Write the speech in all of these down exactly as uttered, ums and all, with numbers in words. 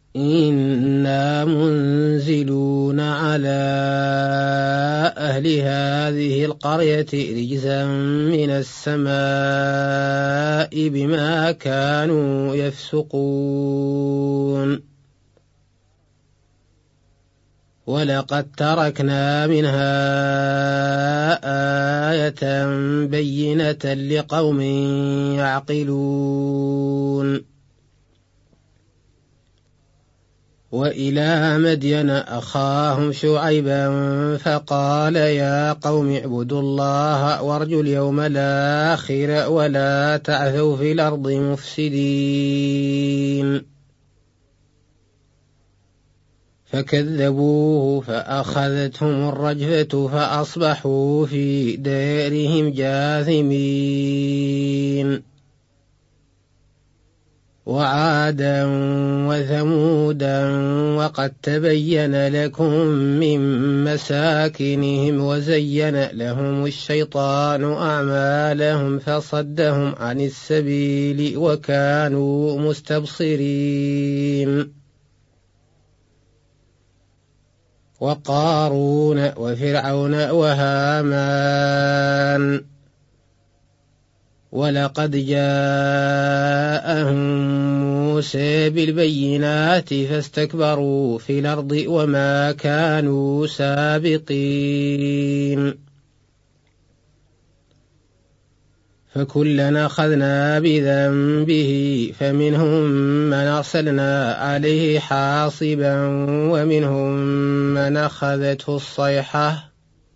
إنا منزلون على أهل هذه القرية رجزا من السماء بما كانوا يفسقون ولقد تركنا منها آية بينة لقوم يعقلون وإلى مدين أخاهم شعيبا فقال يا قوم اعبدوا الله وارجوا اليوم الآخر ولا تعثوا في الأرض مفسدين فكذبوه فأخذتهم الرجفة فأصبحوا في دارهم جاثمين وعادا وثمودا وقد تبين لكم من مساكنهم وزين لهم الشيطان أعمالهم فصدهم عن السبيل وكانوا مستبصرين وقارون وفرعون وهامان ولقد جاءهم موسى بالبينات فاستكبروا في الأرض وما كانوا سابقين فكلنا أخذنا بذنبه فمنهم من أرسلنا عليه حاصبا ومنهم من أخذته الصيحة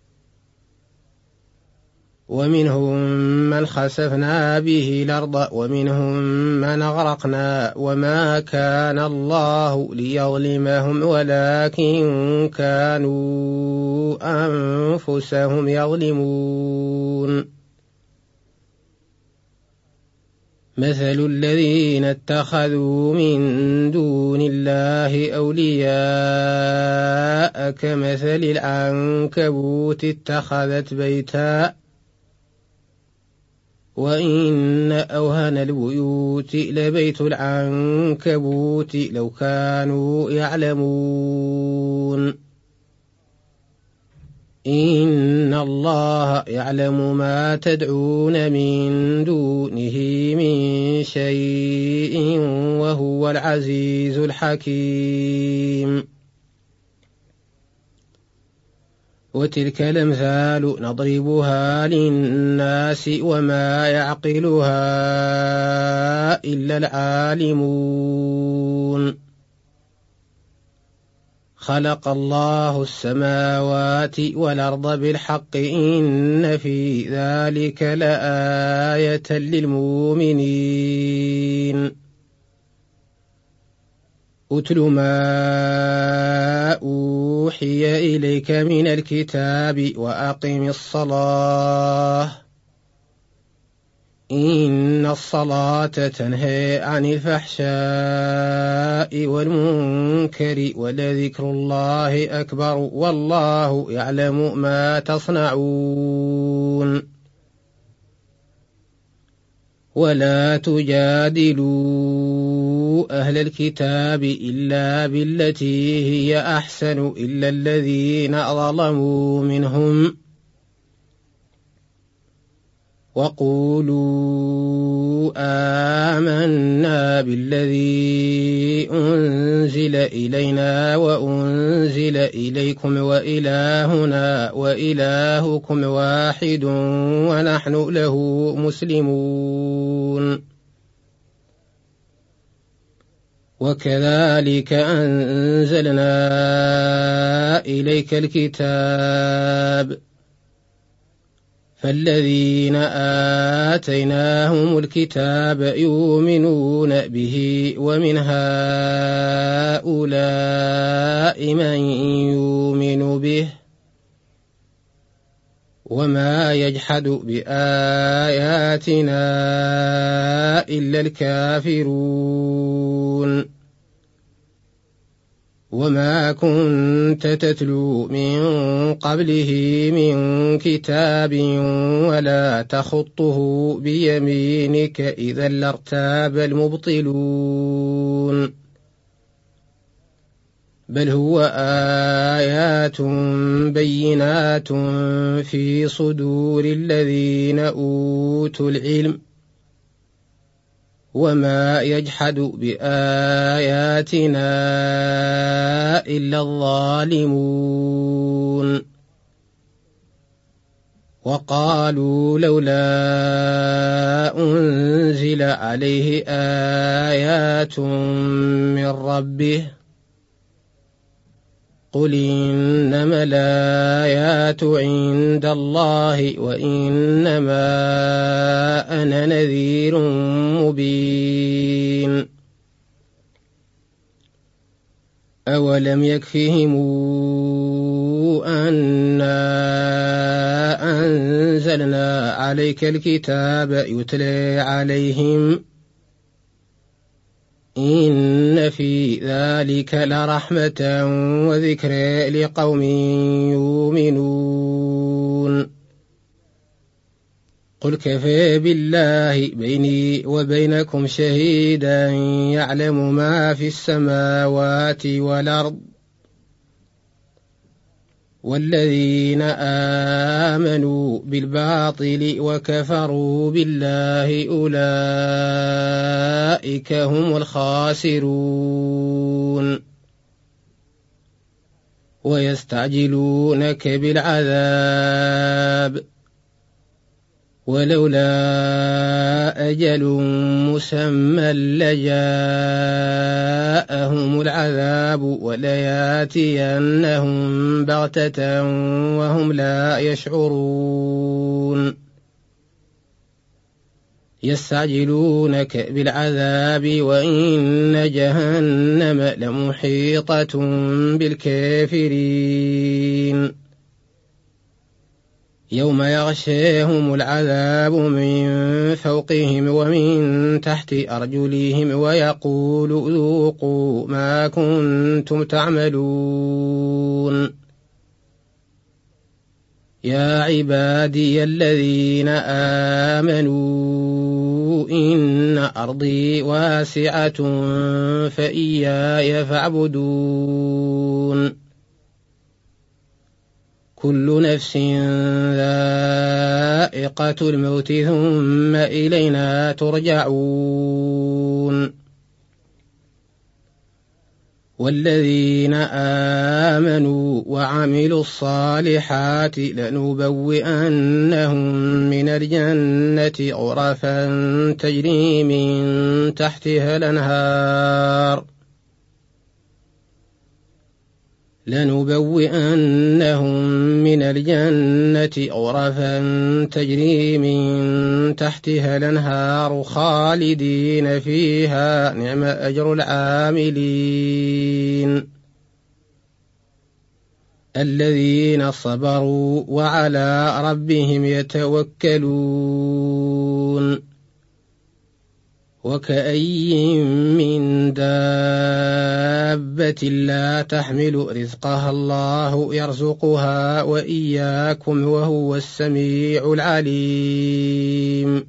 ومنهم من خسفنا به الأرض ومنهم من أغرقنا وما كان الله ليظلمهم ولكن كانوا أنفسهم يظلمون مثل الذين اتخذوا من دون الله أولياء كمثل العنكبوت اتخذت بيتا وإن أوهن البيوت لبيت العنكبوت لو كانوا يعلمون إن الله يعلم ما تدعون من دونه من شيء وهو العزيز الحكيم وتلك الأمثال نضربها للناس وما يعقلها إلا العالمون خلق الله السماوات والأرض بالحق إن في ذلك لآية للمؤمنين أتل ما أوحي إليك من الكتاب وأقم الصلاة إن الصلاة تنهي عن الفحشاء والمنكر ولذكر الله أكبر والله يعلم ما تصنعون ولا تجادلوا أهل الكتاب إلا بالتي هي أحسن إلا الذين ظلموا منهم وقولوا آمنا بالذي أنزل إلينا وأنزل إليكم وإلهنا وإلهكم واحد ونحن له مسلمون وكذلك أنزلنا إليك الكتاب فالذين آتيناهم الكتاب يؤمنون به ومن هؤلاء من يؤمن به وما يجحد بآياتنا إلا الكافرون وما كنت تتلو من قبله من كتاب ولا تخطه بيمينك إذا لارتاب المبطلون بل هو آيات بينات في صدور الذين أوتوا العلم وما يجحد بآياتنا إلا الظالمون وقالوا لولا أنزل عليه آيات من ربه قل إنما الآيات عند الله وإنما أنا نذير مبين أولم يكفهم أنا أنزلنا عليك الكتاب يتلى عليهم إن في ذلك لرحمة وذكر لقوم يؤمنون قل كفى بالله بيني وبينكم شهيدا يعلم ما في السماوات والأرض والذين آمنوا بالباطل وكفروا بالله أولئك هم الخاسرون ويستعجلونك بالعذاب ولولا أجل مسمى لجاءهم العذاب ولياتينهم بغتة وهم لا يشعرون يستعجلونك بالعذاب وإن جهنم لمحيطة بالكافرين يوم يغشاهم العذاب من فوقهم ومن تحت أرجلهم ويقول ذوقوا ما كنتم تعملون يا عبادي الذين آمنوا إن أرضي واسعة فإياي فاعبدون كل نفس ذائقة الموت ثم إلينا ترجعون والذين آمنوا وعملوا الصالحات لنبوئنهم من الجنة غرفا تجري من تحتها الأنهار لنبوئنهم من الجنة غرفا تجري من تحتها الأنهار خالدين فيها نعم أجر العاملين الذين صبروا وعلى ربهم يتوكلون وكأي من دابة لا تحمل رزقها الله يرزقها وإياكم وهو السميع العليم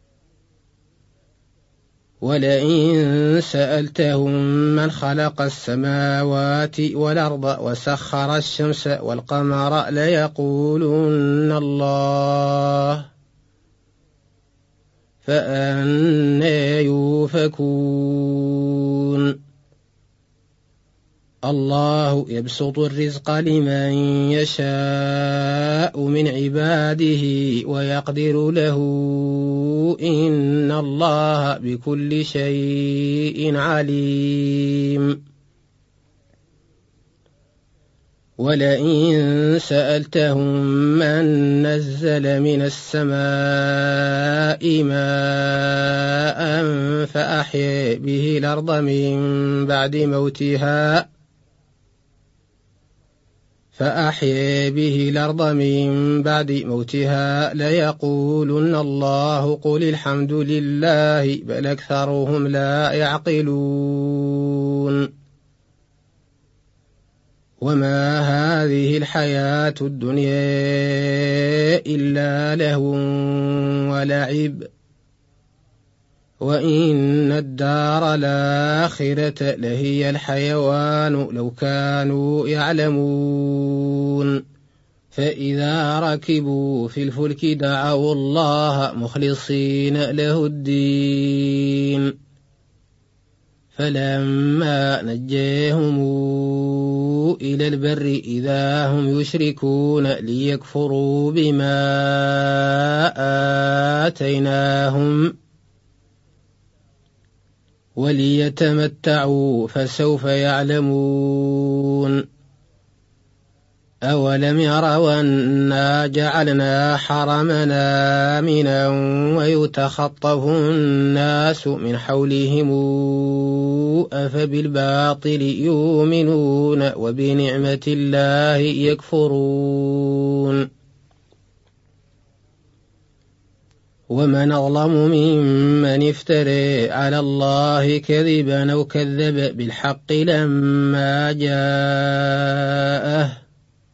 ولئن سألتهم من خلق السماوات والأرض وسخر الشمس والقمر ليقولن الله فأنى يؤفكون الله يبسط الرزق لمن يشاء من عباده ويقدر له إن الله بكل شيء عليم ولئن سألتهم من نزل من السماء ماء فأحيا به الأرض من بعد موتها فأحيا به الأرض من بعد موتها ليقولن الله قل الحمد لله بل أكثرهم لا يعقلون وما هذه الحياة الدنيا إلا لهو ولعب وإن الدار الآخرة لهي الحيوان لو كانوا يعلمون فإذا ركبوا في الفلك دعوا الله مخلصين له الدين فلما نجاهم إلى البر إذا هم يشركون ليكفروا بما آتيناهم وليتمتعوا فسوف يعلمون أولم يروا أنا جعلنا حرمنا آمنا ويتخطف الناس من حولهم أفبالباطل يؤمنون وبنعمة الله يكفرون ومن أظلم ممن افترى على الله كذبا أو كذب بالحق لما جاءه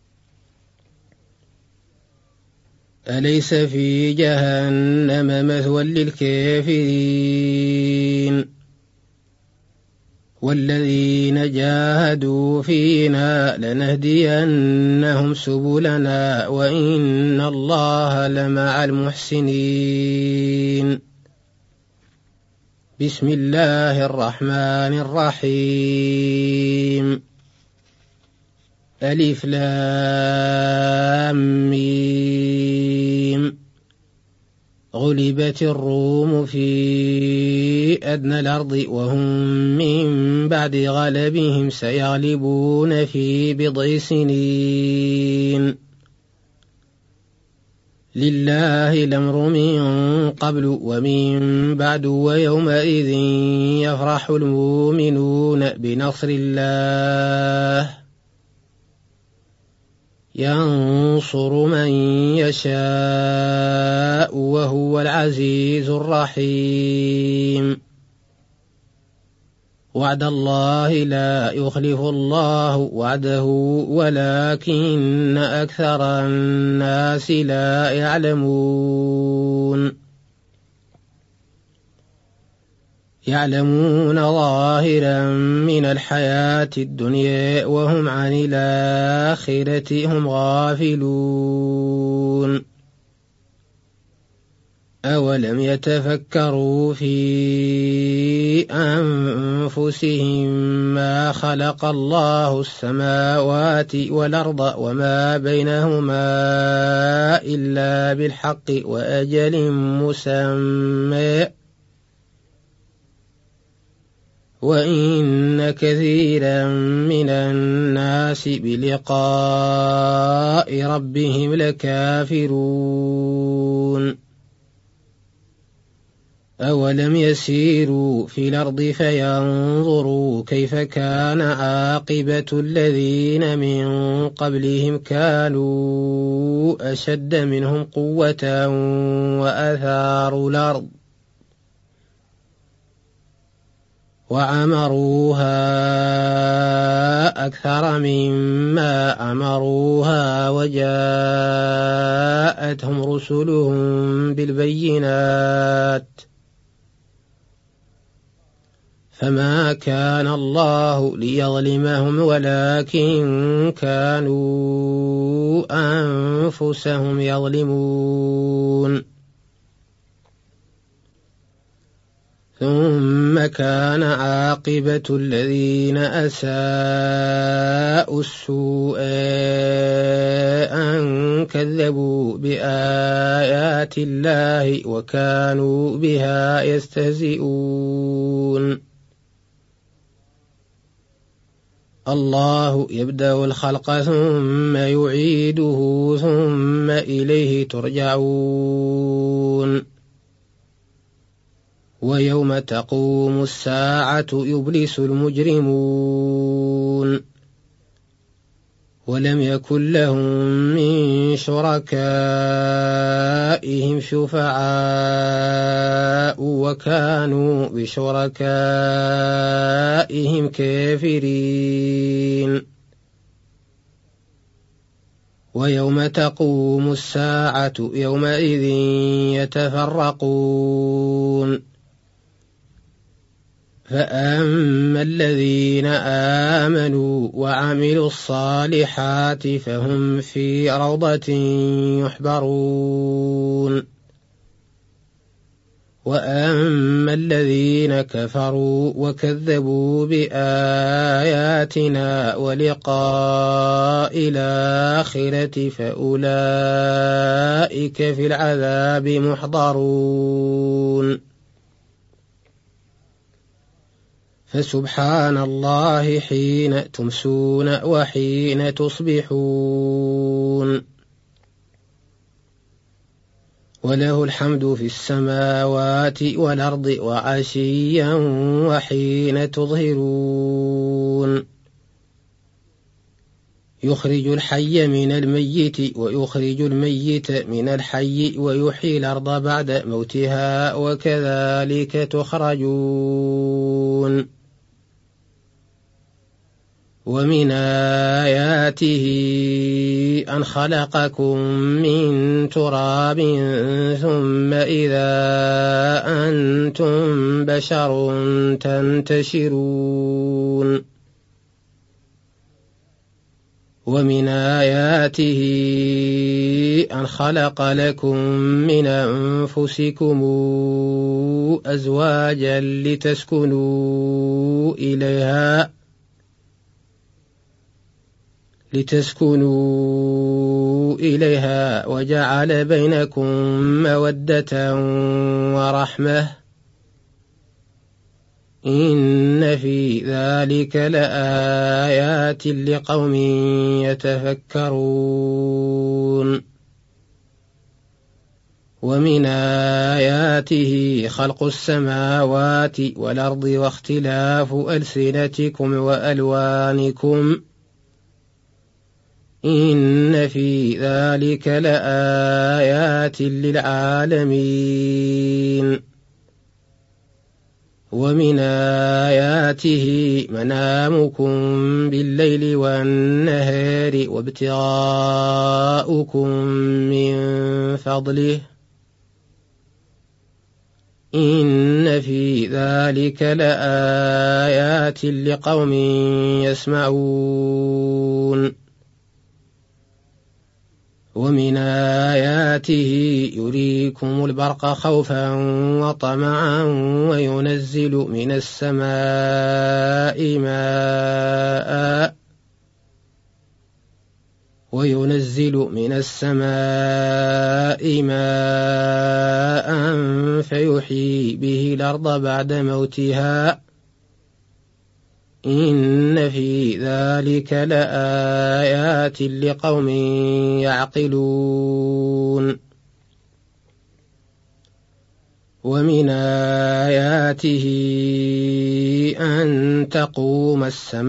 أليس في جهنم مثوى للكافرين والذين جاهدوا فينا لنهدينهم سبلنا وإن الله لمع المحسنين بسم الله الرحمن الرحيم ألف لام ميم غلبت الروم في أدنى الأرض وهم من بعد غلبهم سيغلبون في بضع سنين لله الأمر من قبل ومن بعد ويومئذ يفرح المؤمنون بنصر الله ينصر من يشاء وهو العزيز الرحيم وعد الله لا يخلف الله وعده ولكن أكثر الناس لا يعلمون يعلمون ظاهرا من الحياة الدنيا وهم عن الآخرة هم غافلون أولم يتفكروا في أنفسهم ما خلق الله السماوات والأرض وما بينهما إلا بالحق وأجل مسمى وإن كثيرا من الناس بلقاء ربهم لكافرون أولم يسيروا في الأرض فينظروا كيف كان عاقبة الذين من قبلهم كانوا أشد منهم قوة وأثاروا الأرض وعمروها أكثر مما أمروها وجاءتهم رسلهم بالبينات فما كان الله ليظلمهم ولكن كانوا أنفسهم يظلمون ثم كان عاقبة الذين أساءوا السوء أن كذبوا بآيات الله وكانوا بها يستهزئون الله يبدأ الخلق ثم يعيده ثم إليه ترجعون ويوم تقوم الساعة يبلس المجرمون ولم يكن لهم من شركائهم شفعاء وكانوا بشركائهم كافرين ويوم تقوم الساعة يومئذ يتفرقون فأما الذين آمنوا وعملوا الصالحات فهم في روضة يحبرون وأما الذين كفروا وكذبوا بآياتنا ولقاء الآخرة فأولئك في العذاب محضرون فسبحان الله حين تمسون وحين تصبحون وله الحمد في السماوات والأرض وعشيا وحين تظهرون يخرج الحي من الميت ويخرج الميت من الحي ويحيي الأرض بعد موتها وكذلك تخرجون ومن آياته أن خلقكم من تراب ثم إذا أنتم بشر تنتشرون ومن آياته أن خلق لكم من أنفسكم أزواجا لتسكنوا إليها لتسكنوا إليها وجعل بينكم مودة ورحمة إن في ذلك لآيات لقوم يتفكرون ومن آياته خلق السماوات والأرض واختلاف ألسنتكم وألوانكم إن في ذلك لآيات للعالمين ومن آياته منامكم بالليل والنهار وابتغاؤكم من فضله إن في ذلك لآيات لقوم يسمعون ومن آياته يريكم البرق خوفا وطمعا وينزل من السماء ماء وينزل من السماء ماء فيحيي به الأرض بعد موتها إن في ذلك لآيات لقوم يعقلون ومن آياته أن تقوم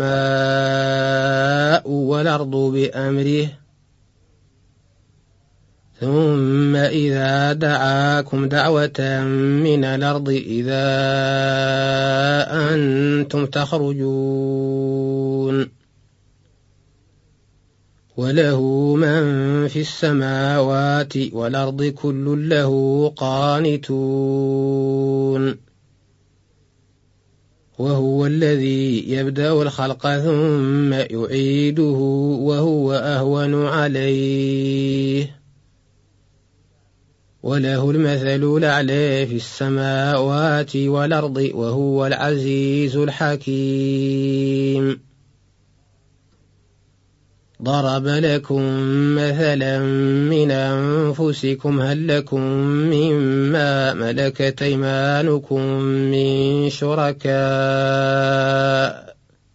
السماء والأرض بأمره ثم إذا دعاكم دعوة من الأرض إذا أنتم تخرجون وله من في السماوات والأرض كل له قانتون وهو الذي يبدأ الخلق ثم يعيده وهو أهون عليه وله المثل الأعلى في السماوات والأرض وهو العزيز الحكيم ضرب لكم مثلا من أنفسكم هل لكم مما ملكت أيمانكم من شركاء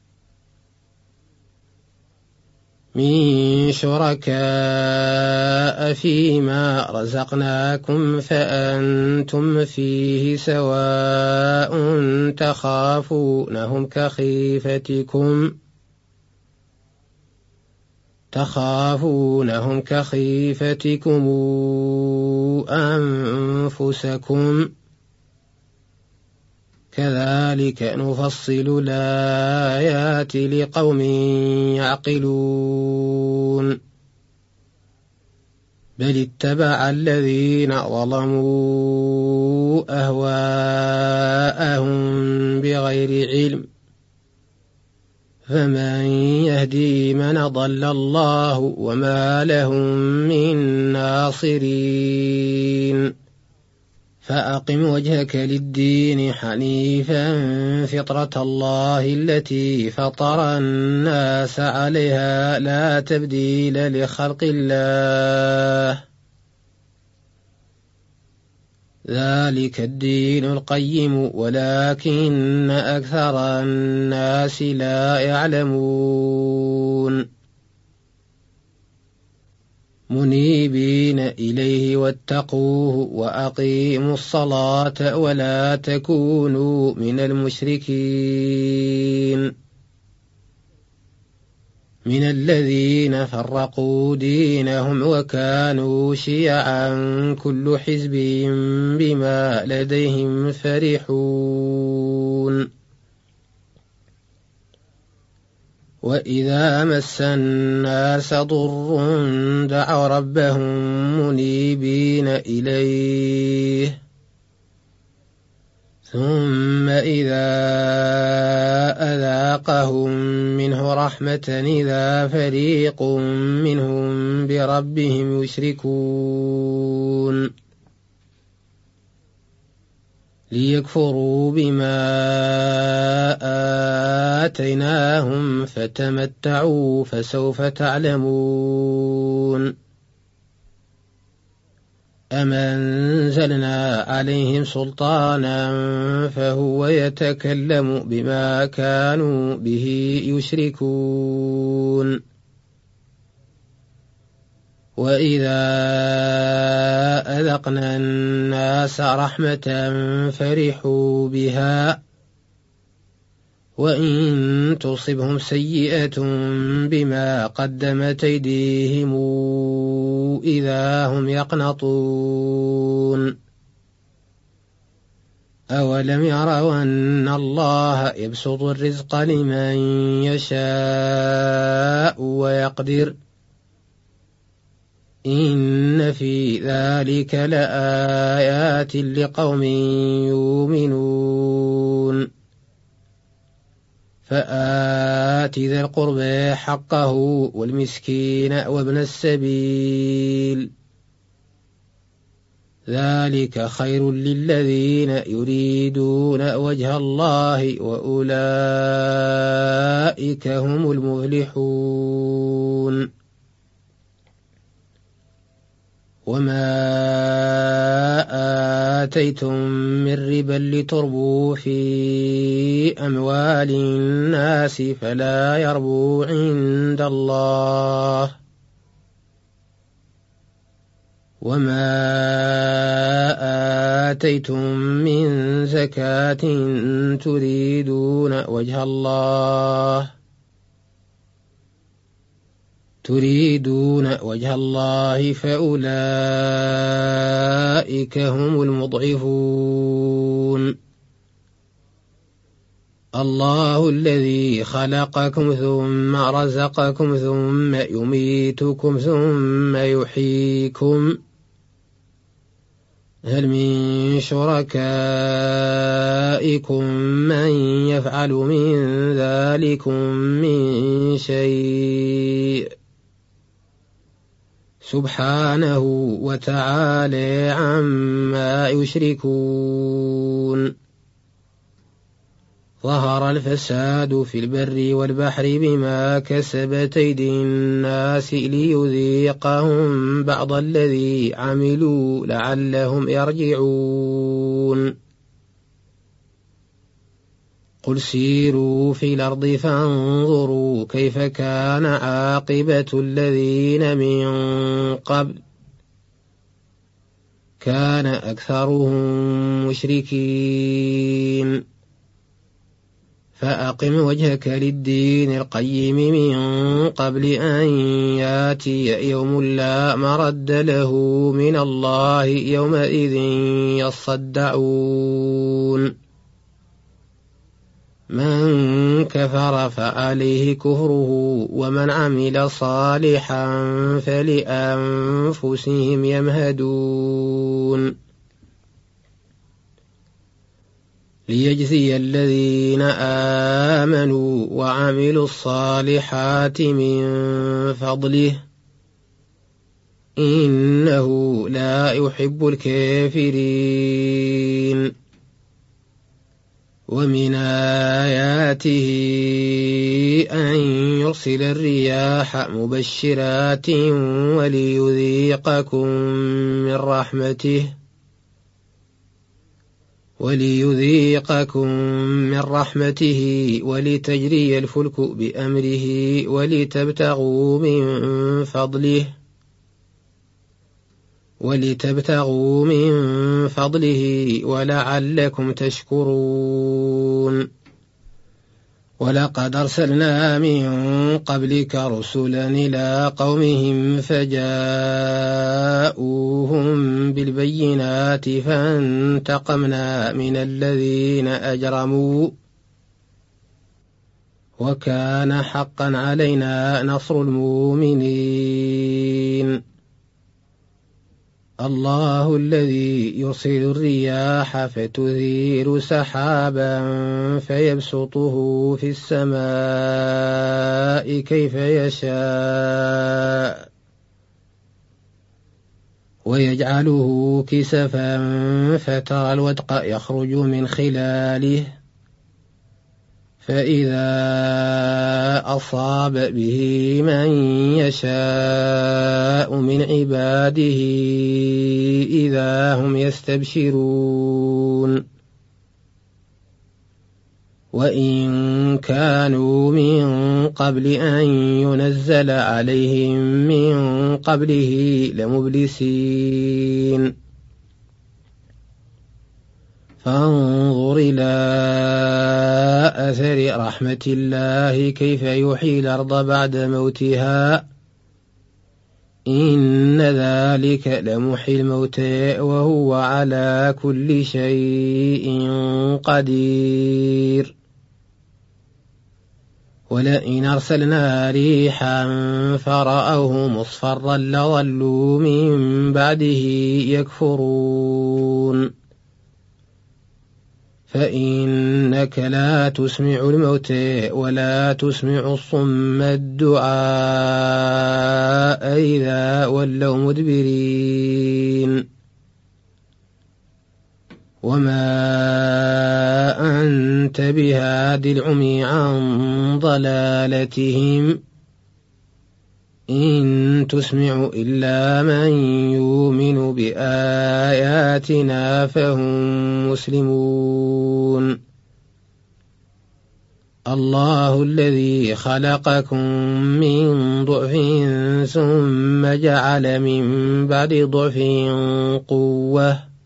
من شركاء فيما رزقناكم فأنتم فيه سواء تخافونهم كخيفتكم تخافونهم كخيفتكم أنفسكم كذلك نفصل الآيات لقوم يعقلون بل اتبع الذين ظلموا أهواءهم بغير علم فمن يهدي من ضل الله وما لهم من ناصرين فأقم وجهك للدين حنيفا فطرة الله التي فطر الناس عليها لا تبديل لخلق الله ذلك الدين القيم ولكن أكثر الناس لا يعلمون منيبين إليه واتقوه وأقيموا الصلاة ولا تكونوا من المشركين من الذين فرقوا دينهم وكانوا شيعا كل حزب بما لديهم فرحون وإذا مس الناس ضر دعوا ربهم منيبين إليه ثم إذا أذاقهم منه رحمة إذا فريق منهم بربهم يشركون ليكفروا بما آتيناهم فتمتعوا فسوف تعلمون أم أنزلنا عليهم سلطانا فهو يتكلم بما كانوا به يشركون وإذا أذقنا الناس رحمة فرحوا بها وإن تصبهم سيئة بما قدمت أيديهم إذا هم يقنطون أولم يروا أن الله يبسط الرزق لمن يشاء ويقدر إن في ذلك لآيات لقوم يؤمنون فآت ذا القربى حقه والمسكين وابن السبيل ذلك خير للذين يريدون وجه الله وأولئك هم المفلحون وما آتيتم من ربا لتربوا في أموال الناس فلا يربو عند الله وما آتيتم من زكاة تريدون وجه الله تريدون وجه الله فأولئك هم المضعفون الله الذي خلقكم ثم رزقكم ثم يميتكم ثم يحييكم هل من شركائكم من يفعل من ذلكم من شيء سبحانه وتعالى عما يشركون ظهر الفساد في البر والبحر بما كسبت أيدي الناس ليذيقهم بعض الذي عملوا لعلهم يرجعون قل سيروا في الأرض فانظروا كيف كان عاقبة الذين من قبل كان أكثرهم مشركين فأقم وجهك للدين القيم من قبل أن ياتي يوم لا مرد له من الله يومئذ يصدعون من كفر فعليه كفره ومن عمل صالحا فلأنفسهم يمهدون ليجزي الذين آمنوا وعملوا الصالحات من فضله إنه لا يحب الكافرين ومن آياته أن يرسل الرياح مبشرات وليذيقكم من رحمته وليذيقكم من رحمته ولتجري الفلك بأمره ولتبتغوا من فضله ولتبتغوا من فضله ولعلكم تشكرون ولقد أرسلنا من قبلك رسلا إلى قومهم فجاءوهم بالبينات فانتقمنا من الذين أجرموا وكان حقا علينا نصر المؤمنين الله الذي يرسل الرياح فتثير سحابا فيبسطه في السماء كيف يشاء ويجعله كسفا فترى الودق يخرج من خلاله فإذا أصاب به من يشاء من عباده إذا هم يستبشرون وإن كانوا من قبل أن ينزل عليهم من قبله لمبلسين فانظر إلى أثر رحمة الله كيف يحيي الأرض بعد موتها إن ذلك لمحيي الموتى وهو على كل شيء قدير ولئن أرسلنا ريحا فرأوه مصفرا لظلوا من بعده يكفرون فإنك لا تسمع الموتى ولا تسمع الصم الدعاء إذا ولوا مدبرين وما أنت بهاد العمي عن ضلالتهم إن تسمع إلا من يؤمن بآياتنا فهم مسلمون الله الذي خلقكم من ضعف ثم جعل من بعد ضعف قوة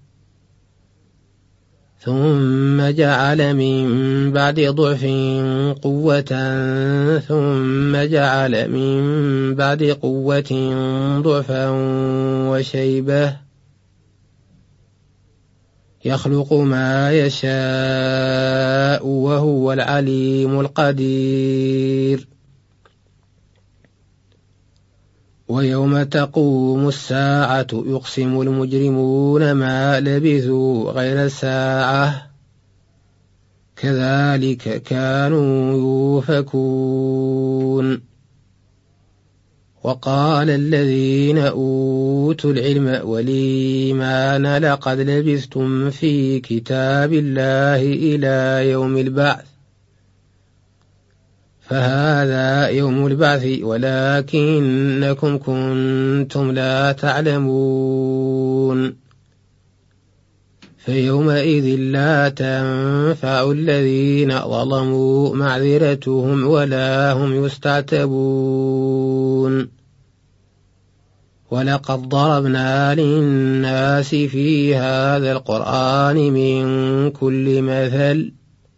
ثم جعل من بعد ضعف قوة ثم جعل من بعد قوة ضعفا وشيبة يخلق ما يشاء وهو العليم القدير ويوم تقوم الساعة يقسم المجرمون ما لبثوا غير ساعة كذلك كانوا يؤفكون وقال الذين أوتوا العلم والإيمان لقد لبثتم في كتاب الله إلى يوم البعث فهذا يوم البعث ولكنكم كنتم لا تعلمون فيومئذ لا تنفع الذين ظلموا معذرتهم ولا هم يستعتبون ولقد ضربنا للناس في هذا القرآن من كل مثل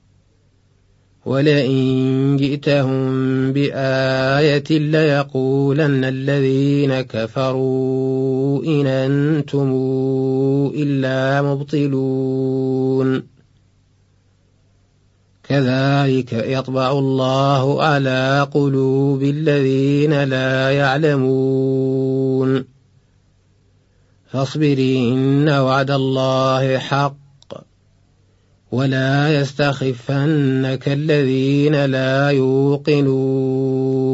ولئن جئتهم بآية ليقولن الذين كفروا إن أنتم إلا مبطلون كذلك يطبع الله على قلوب الذين لا يعلمون فاصبر إن وعد الله حق ولا يستخفنك الذين لا يوقنون